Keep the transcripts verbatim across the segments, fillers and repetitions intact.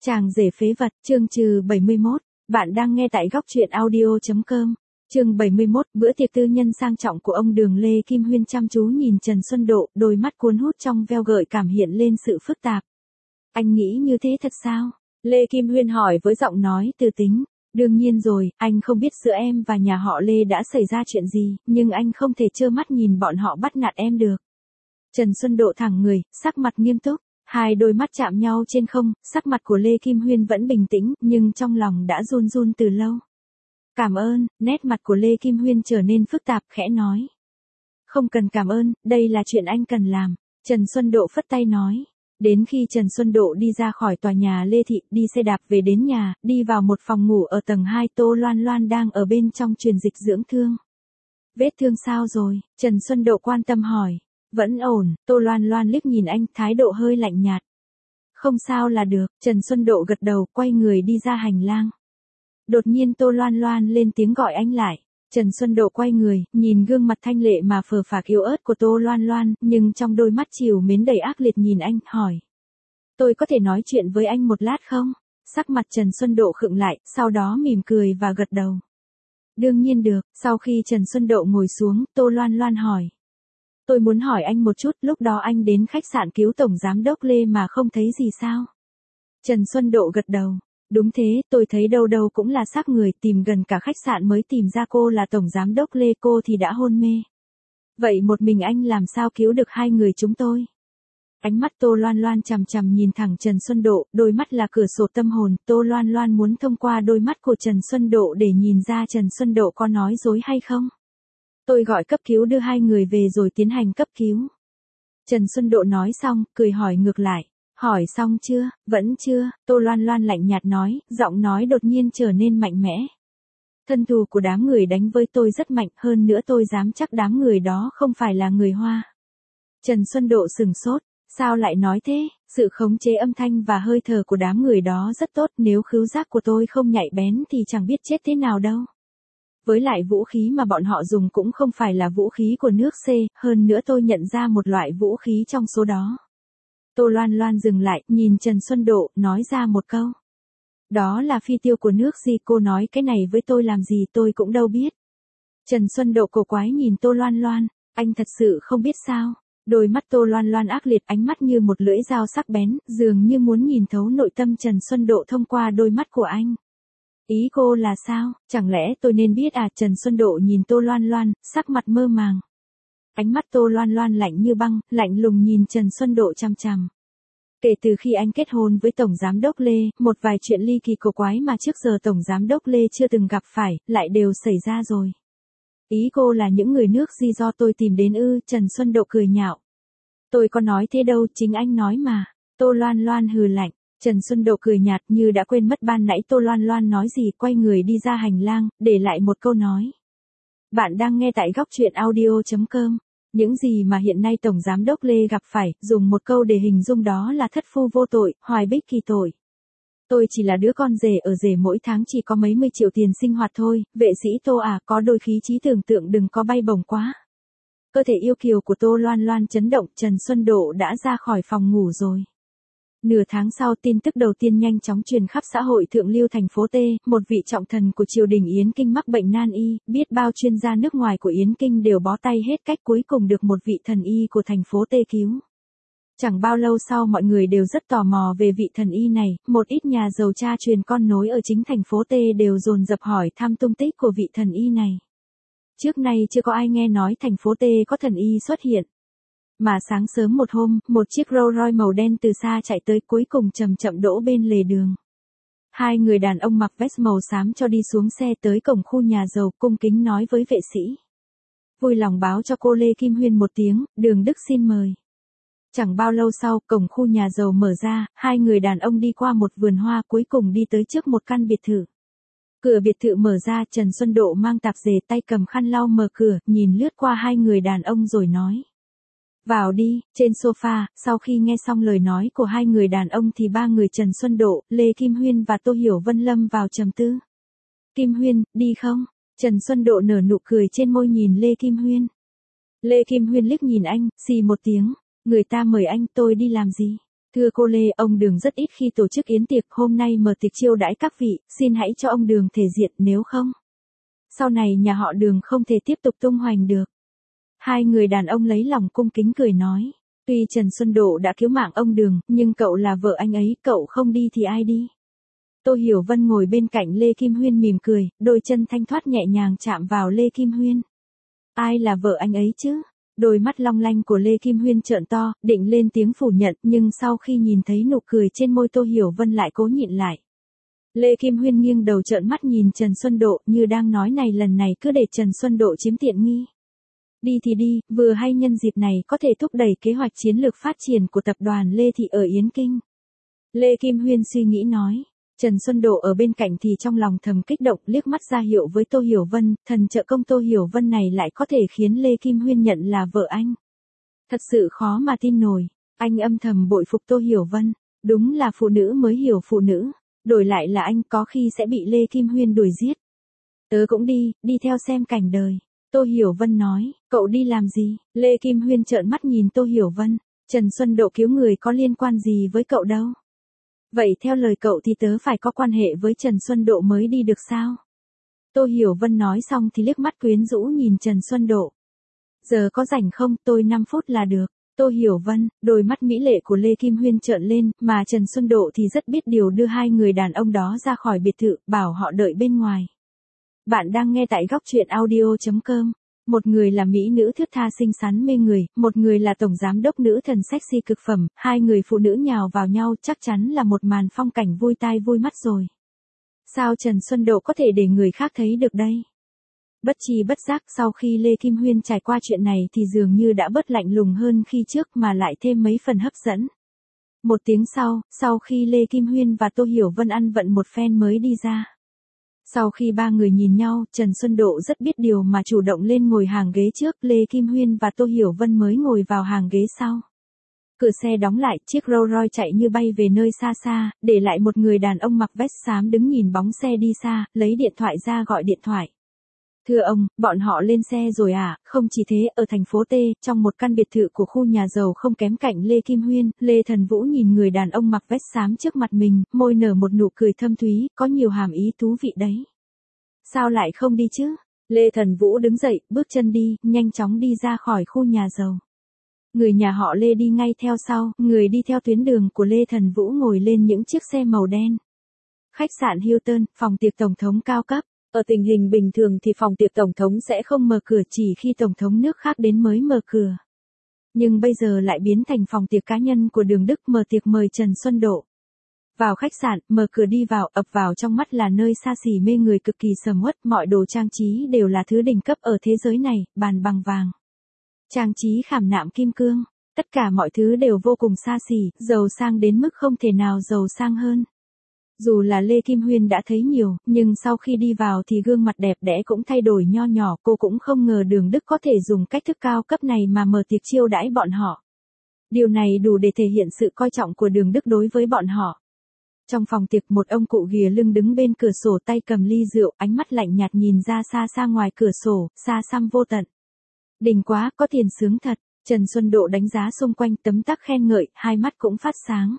Chàng rể phế vật, chương trừ bảy mươi mốt. Bạn đang nghe tại góc truyện audio chấm com. Chương bảy mươi mốt, bữa tiệc tư nhân sang trọng của ông Đường. Lê Kim Huyên chăm chú nhìn Trần Xuân Độ, đôi mắt cuốn hút trong veo gợi cảm hiện lên sự phức tạp. Anh nghĩ như thế thật sao? Lê Kim Huyên hỏi với giọng nói từ tính. Đương nhiên rồi, anh không biết giữa em và nhà họ Lê đã xảy ra chuyện gì, nhưng anh không thể trơ mắt nhìn bọn họ bắt nạt em được. Trần Xuân Độ thẳng người, sắc mặt nghiêm túc. Hai đôi mắt chạm nhau trên không, sắc mặt của Lê Kim Huyên vẫn bình tĩnh, nhưng trong lòng đã run run từ lâu. Cảm ơn, nét mặt của Lê Kim Huyên trở nên phức tạp, khẽ nói. Không cần cảm ơn, đây là chuyện anh cần làm. Trần Xuân Độ phất tay nói. Đến khi Trần Xuân Độ đi ra khỏi tòa nhà Lê Thị, đi xe đạp về đến nhà, đi vào một phòng ngủ ở tầng hai, Tô Loan Loan đang ở bên trong truyền dịch dưỡng thương. Vết thương sao rồi? Trần Xuân Độ quan tâm hỏi. Vẫn ổn, Tô Loan Loan liếc nhìn anh, thái độ hơi lạnh nhạt. Không sao là được, Trần Xuân Độ gật đầu, quay người đi ra hành lang. Đột nhiên Tô Loan Loan lên tiếng gọi anh lại. Trần Xuân Độ quay người, nhìn gương mặt thanh lệ mà phờ phạc yếu ớt của Tô Loan Loan, nhưng trong đôi mắt trìu mến đầy ác liệt nhìn anh, hỏi. Tôi có thể nói chuyện với anh một lát không? Sắc mặt Trần Xuân Độ khựng lại, sau đó mỉm cười và gật đầu. Đương nhiên được, sau khi Trần Xuân Độ ngồi xuống, Tô Loan Loan hỏi. Tôi muốn hỏi anh một chút, lúc đó anh đến khách sạn cứu Tổng Giám đốc Lê mà không thấy gì sao? Trần Xuân Độ gật đầu. Đúng thế, tôi thấy đâu đâu cũng là xác người, tìm gần cả khách sạn mới tìm ra cô là Tổng Giám đốc Lê, cô thì đã hôn mê. Vậy một mình anh làm sao cứu được hai người chúng tôi? Ánh mắt Tô Loan Loan chằm chằm nhìn thẳng Trần Xuân Độ, đôi mắt là cửa sổ tâm hồn, Tô Loan Loan muốn thông qua đôi mắt của Trần Xuân Độ để nhìn ra Trần Xuân Độ có nói dối hay không. Tôi gọi cấp cứu đưa hai người về rồi tiến hành cấp cứu. Trần Xuân Độ nói xong, cười hỏi ngược lại. Hỏi xong chưa? Vẫn chưa, Tô Loan Loan lạnh nhạt nói, giọng nói đột nhiên trở nên mạnh mẽ. Thân thù của đám người đánh với tôi rất mạnh, hơn nữa tôi dám chắc đám người đó không phải là người Hoa. Trần Xuân Độ sừng sốt, sao lại nói thế? Sự khống chế âm thanh và hơi thở của đám người đó rất tốt, nếu khứu giác của tôi không nhạy bén thì chẳng biết chết thế nào đâu. Với lại vũ khí mà bọn họ dùng cũng không phải là vũ khí của nước C, hơn nữa tôi nhận ra một loại vũ khí trong số đó. Tô Loan Loan dừng lại, nhìn Trần Xuân Độ, nói ra một câu. Đó là phi tiêu của nước gì, cô nói cái này với tôi làm gì tôi cũng đâu biết. Trần Xuân Độ cổ quái nhìn Tô Loan Loan, anh thật sự không biết sao. Đôi mắt Tô Loan Loan ác liệt, ánh mắt như một lưỡi dao sắc bén, dường như muốn nhìn thấu nội tâm Trần Xuân Độ thông qua đôi mắt của anh. Ý cô là sao, chẳng lẽ tôi nên biết à? Trần Xuân Độ nhìn Tô Loan Loan, sắc mặt mơ màng. Ánh mắt Tô Loan Loan lạnh như băng, lạnh lùng nhìn Trần Xuân Độ chằm chằm. Kể từ khi anh kết hôn với Tổng Giám đốc Lê, một vài chuyện ly kỳ cổ quái mà trước giờ Tổng Giám đốc Lê chưa từng gặp phải, lại đều xảy ra rồi. Ý cô là những người nước gì do tôi tìm đến ư? Trần Xuân Độ cười nhạo. Tôi có nói thế đâu, chính anh nói mà. Tô Loan Loan hừ lạnh. Trần Xuân Độ cười nhạt như đã quên mất ban nãy Tô Loan Loan nói gì, quay người đi ra hành lang, để lại một câu nói. Bạn đang nghe tại góc truyện audio chấm com. Những gì mà hiện nay Tổng Giám đốc Lê gặp phải, dùng một câu để hình dung đó là thất phu vô tội, hoài bích kỳ tội. Tôi chỉ là đứa con rể ở rể, mỗi tháng chỉ có mấy mươi triệu tiền sinh hoạt thôi, vệ sĩ Tô à, có đôi khí trí tưởng tượng đừng có bay bổng quá. Cơ thể yêu kiều của Tô Loan Loan chấn động, Trần Xuân Độ đã ra khỏi phòng ngủ rồi. Nửa tháng sau, tin tức đầu tiên nhanh chóng truyền khắp xã hội thượng lưu thành phố T, một vị trọng thần của triều đình Yến Kinh mắc bệnh nan y, biết bao chuyên gia nước ngoài của Yến Kinh đều bó tay hết cách, cuối cùng được một vị thần y của thành phố T cứu. Chẳng bao lâu sau mọi người đều rất tò mò về vị thần y này, một ít nhà giàu cha truyền con nối ở chính thành phố T đều dồn dập hỏi thăm tung tích của vị thần y này. Trước nay chưa có ai nghe nói thành phố T có thần y xuất hiện. Mà sáng sớm một hôm, một chiếc Rolls Royce màu đen từ xa chạy tới, cuối cùng chậm chậm đỗ bên lề đường. Hai người đàn ông mặc vest màu xám cho đi xuống xe tới cổng khu nhà giàu, cung kính nói với vệ sĩ. Vui lòng báo cho cô Lê Kim Huyên một tiếng, Đường Đức xin mời. Chẳng bao lâu sau, cổng khu nhà giàu mở ra, hai người đàn ông đi qua một vườn hoa, cuối cùng đi tới trước một căn biệt thự. Cửa biệt thự mở ra, Trần Xuân Độ mang tạp dề, tay cầm khăn lau mở cửa, nhìn lướt qua hai người đàn ông rồi nói. Vào đi. Trên sofa, sau khi nghe xong lời nói của hai người đàn ông thì ba người Trần Xuân Độ, Lê Kim Huyên và Tô Hiểu Vân lâm vào trầm tư. Kim Huyên, đi không? Trần Xuân Độ nở nụ cười trên môi nhìn Lê Kim Huyên. Lê Kim Huyên liếc nhìn anh, xì một tiếng. Người ta mời anh, tôi đi làm gì? Thưa cô Lê, ông Đường rất ít khi tổ chức yến tiệc, hôm nay mở tiệc chiêu đãi các vị, xin hãy cho ông Đường thể diện, nếu không, sau này nhà họ Đường không thể tiếp tục tung hoành được. Hai người đàn ông lấy lòng cung kính cười nói, tuy Trần Xuân Độ đã cứu mạng ông Đường, nhưng cậu là vợ anh ấy, cậu không đi thì ai đi? Tô Hiểu Vân ngồi bên cạnh Lê Kim Huyên mỉm cười, đôi chân thanh thoát nhẹ nhàng chạm vào Lê Kim Huyên. Ai là vợ anh ấy chứ? Đôi mắt long lanh của Lê Kim Huyên trợn to, định lên tiếng phủ nhận, nhưng sau khi nhìn thấy nụ cười trên môi Tô Hiểu Vân lại cố nhịn lại. Lê Kim Huyên nghiêng đầu trợn mắt nhìn Trần Xuân Độ, như đang nói này lần này cứ để Trần Xuân Độ chiếm tiện nghi. Đi thì đi, vừa hay nhân dịp này có thể thúc đẩy kế hoạch chiến lược phát triển của tập đoàn Lê Thị ở Yến Kinh. Lê Kim Huyên suy nghĩ nói. Trần Xuân Độ ở bên cạnh thì trong lòng thầm kích động, liếc mắt ra hiệu với Tô Hiểu Vân, thần trợ công Tô Hiểu Vân này lại có thể khiến Lê Kim Huyên nhận là vợ anh. Thật sự khó mà tin nổi, anh âm thầm bội phục Tô Hiểu Vân, đúng là phụ nữ mới hiểu phụ nữ, đổi lại là anh có khi sẽ bị Lê Kim Huyên đuổi giết. Tớ cũng đi, đi theo xem cảnh đời. Tô Hiểu Vân nói, cậu đi làm gì? Lê Kim Huyên trợn mắt nhìn Tô Hiểu Vân, Trần Xuân Độ cứu người có liên quan gì với cậu đâu. Vậy theo lời cậu thì tớ phải có quan hệ với Trần Xuân Độ mới đi được sao? Tô Hiểu Vân nói xong thì liếc mắt quyến rũ nhìn Trần Xuân Độ. Giờ có rảnh không, tôi năm phút là được. Tô Hiểu Vân, đôi mắt mỹ lệ của Lê Kim Huyên trợn lên, mà Trần Xuân Độ thì rất biết điều đưa hai người đàn ông đó ra khỏi biệt thự, bảo họ đợi bên ngoài. Bạn đang nghe tại góc truyện audio chấm com. Một người là mỹ nữ thướt tha xinh xắn mê người, một người là tổng giám đốc nữ thần sexy cực phẩm, hai người phụ nữ nhào vào nhau chắc chắn là một màn phong cảnh vui tai vui mắt rồi. Sao Trần Xuân Độ có thể để người khác thấy được đây? Bất chi bất giác sau khi Lê Kim Huyên trải qua chuyện này thì dường như đã bớt lạnh lùng hơn khi trước mà lại thêm mấy phần hấp dẫn. Một tiếng sau, sau khi Lê Kim Huyên và Tô Hiểu Vân ăn vận một phen mới đi ra. Sau khi ba người nhìn nhau, Trần Xuân Độ rất biết điều mà chủ động lên ngồi hàng ghế trước, Lê Kim Huyên và Tô Hiểu Vân mới ngồi vào hàng ghế sau. Cửa xe đóng lại, chiếc Rolls Royce chạy như bay về nơi xa xa, để lại một người đàn ông mặc vest xám đứng nhìn bóng xe đi xa, lấy điện thoại ra gọi điện thoại. Thưa ông, bọn họ lên xe rồi à? Không chỉ thế, ở thành phố T, trong một căn biệt thự của khu nhà giàu không kém cạnh Lê Kim Huyên, Lê Thần Vũ nhìn người đàn ông mặc vest xám trước mặt mình, môi nở một nụ cười thâm thúy, có nhiều hàm ý thú vị đấy. Sao lại không đi chứ? Lê Thần Vũ đứng dậy, bước chân đi, nhanh chóng đi ra khỏi khu nhà giàu. Người nhà họ Lê đi ngay theo sau, người đi theo tuyến đường của Lê Thần Vũ ngồi lên những chiếc xe màu đen. Khách sạn Hilton, phòng tiệc tổng thống cao cấp. Ở tình hình bình thường thì phòng tiệc tổng thống sẽ không mở cửa, chỉ khi tổng thống nước khác đến mới mở cửa. Nhưng bây giờ lại biến thành phòng tiệc cá nhân của Đường Đức mở tiệc mời Trần Xuân Độ. Vào khách sạn, mở cửa đi vào, ập vào trong mắt là nơi xa xỉ mê người cực kỳ sầm uất, mọi đồ trang trí đều là thứ đỉnh cấp ở thế giới này, bàn bằng vàng. Trang trí khảm nạm kim cương, tất cả mọi thứ đều vô cùng xa xỉ, giàu sang đến mức không thể nào giàu sang hơn. Dù là Lê Kim Huyên đã thấy nhiều, nhưng sau khi đi vào thì gương mặt đẹp đẽ cũng thay đổi nho nhỏ, cô cũng không ngờ Đường Đức có thể dùng cách thức cao cấp này mà mở tiệc chiêu đãi bọn họ. Điều này đủ để thể hiện sự coi trọng của Đường Đức đối với bọn họ. Trong phòng tiệc, một ông cụ ghìa lưng đứng bên cửa sổ, tay cầm ly rượu, ánh mắt lạnh nhạt nhìn ra xa xa ngoài cửa sổ, xa xăm vô tận. Đỉnh quá, có tiền sướng thật. Trần Xuân Độ đánh giá xung quanh, tấm tắc khen ngợi, hai mắt cũng phát sáng.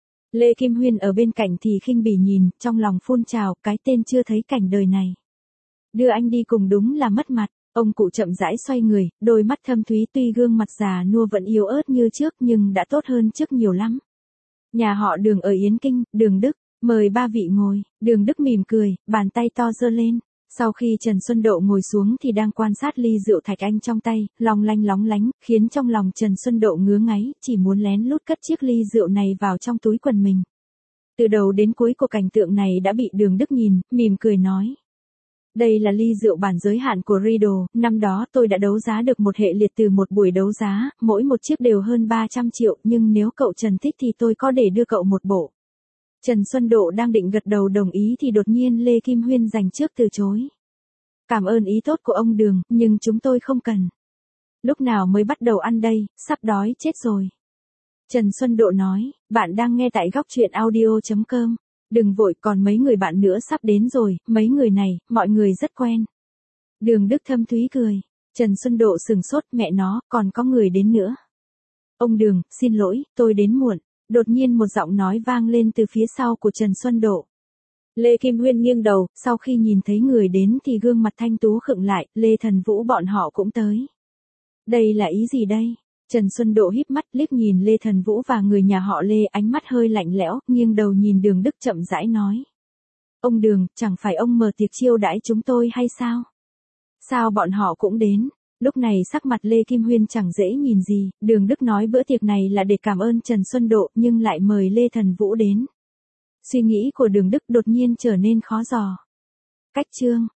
Lê Kim Huyên ở bên cạnh thì khinh bỉ nhìn, trong lòng phun trào, cái tên chưa thấy cảnh đời này. Đưa anh đi cùng đúng là mất mặt. Ông cụ chậm rãi xoay người, đôi mắt thâm thúy, tuy gương mặt già nua vẫn yếu ớt như trước nhưng đã tốt hơn trước nhiều lắm. Nhà họ Đường ở Yến Kinh, Đường Đức, mời ba vị ngồi. Đường Đức mỉm cười, bàn tay to giơ lên. Sau khi Trần Xuân Độ ngồi xuống thì đang quan sát ly rượu thạch anh trong tay, long lanh lóng lánh, khiến trong lòng Trần Xuân Độ ngứa ngáy, chỉ muốn lén lút cất chiếc ly rượu này vào trong túi quần mình. Từ đầu đến cuối của cảnh tượng này đã bị Đường Đức nhìn, mỉm cười nói. Đây là ly rượu bản giới hạn của Riddle, năm đó tôi đã đấu giá được một hệ liệt từ một buổi đấu giá, mỗi một chiếc đều hơn ba trăm triệu, nhưng nếu cậu Trần thích thì tôi có để đưa cậu một bộ. Trần Xuân Độ đang định gật đầu đồng ý thì đột nhiên Lê Kim Huyên giành trước từ chối. Cảm ơn ý tốt của ông Đường, nhưng chúng tôi không cần. Lúc nào mới bắt đầu ăn đây, sắp đói chết rồi. Trần Xuân Độ nói, bạn đang nghe tại góc truyện audio chấm com. Đừng vội, còn mấy người bạn nữa sắp đến rồi, mấy người này, mọi người rất quen. Đường Đức thâm thúy cười. Trần Xuân Độ sừng sốt, mẹ nó, còn có người đến nữa. Ông Đường, xin lỗi, tôi đến muộn. Đột nhiên một giọng nói vang lên từ phía sau của Trần Xuân Độ. Lê Kim Huyên nghiêng đầu, sau khi nhìn thấy người đến thì gương mặt thanh tú khựng lại, Lê Thần Vũ bọn họ cũng tới. Đây là ý gì đây? Trần Xuân Độ híp mắt liếc nhìn Lê Thần Vũ và người nhà họ Lê, ánh mắt hơi lạnh lẽo, nghiêng đầu nhìn Đường Đức chậm rãi nói. Ông Đường, chẳng phải ông mở tiệc chiêu đãi chúng tôi hay sao? Sao bọn họ cũng đến? Lúc này sắc mặt Lê Kim Huyên chẳng dễ nhìn gì, Đường Đức nói bữa tiệc này là để cảm ơn Trần Xuân Độ nhưng lại mời Lê Thần Vũ đến. Suy nghĩ của Đường Đức đột nhiên trở nên khó dò. Cách chương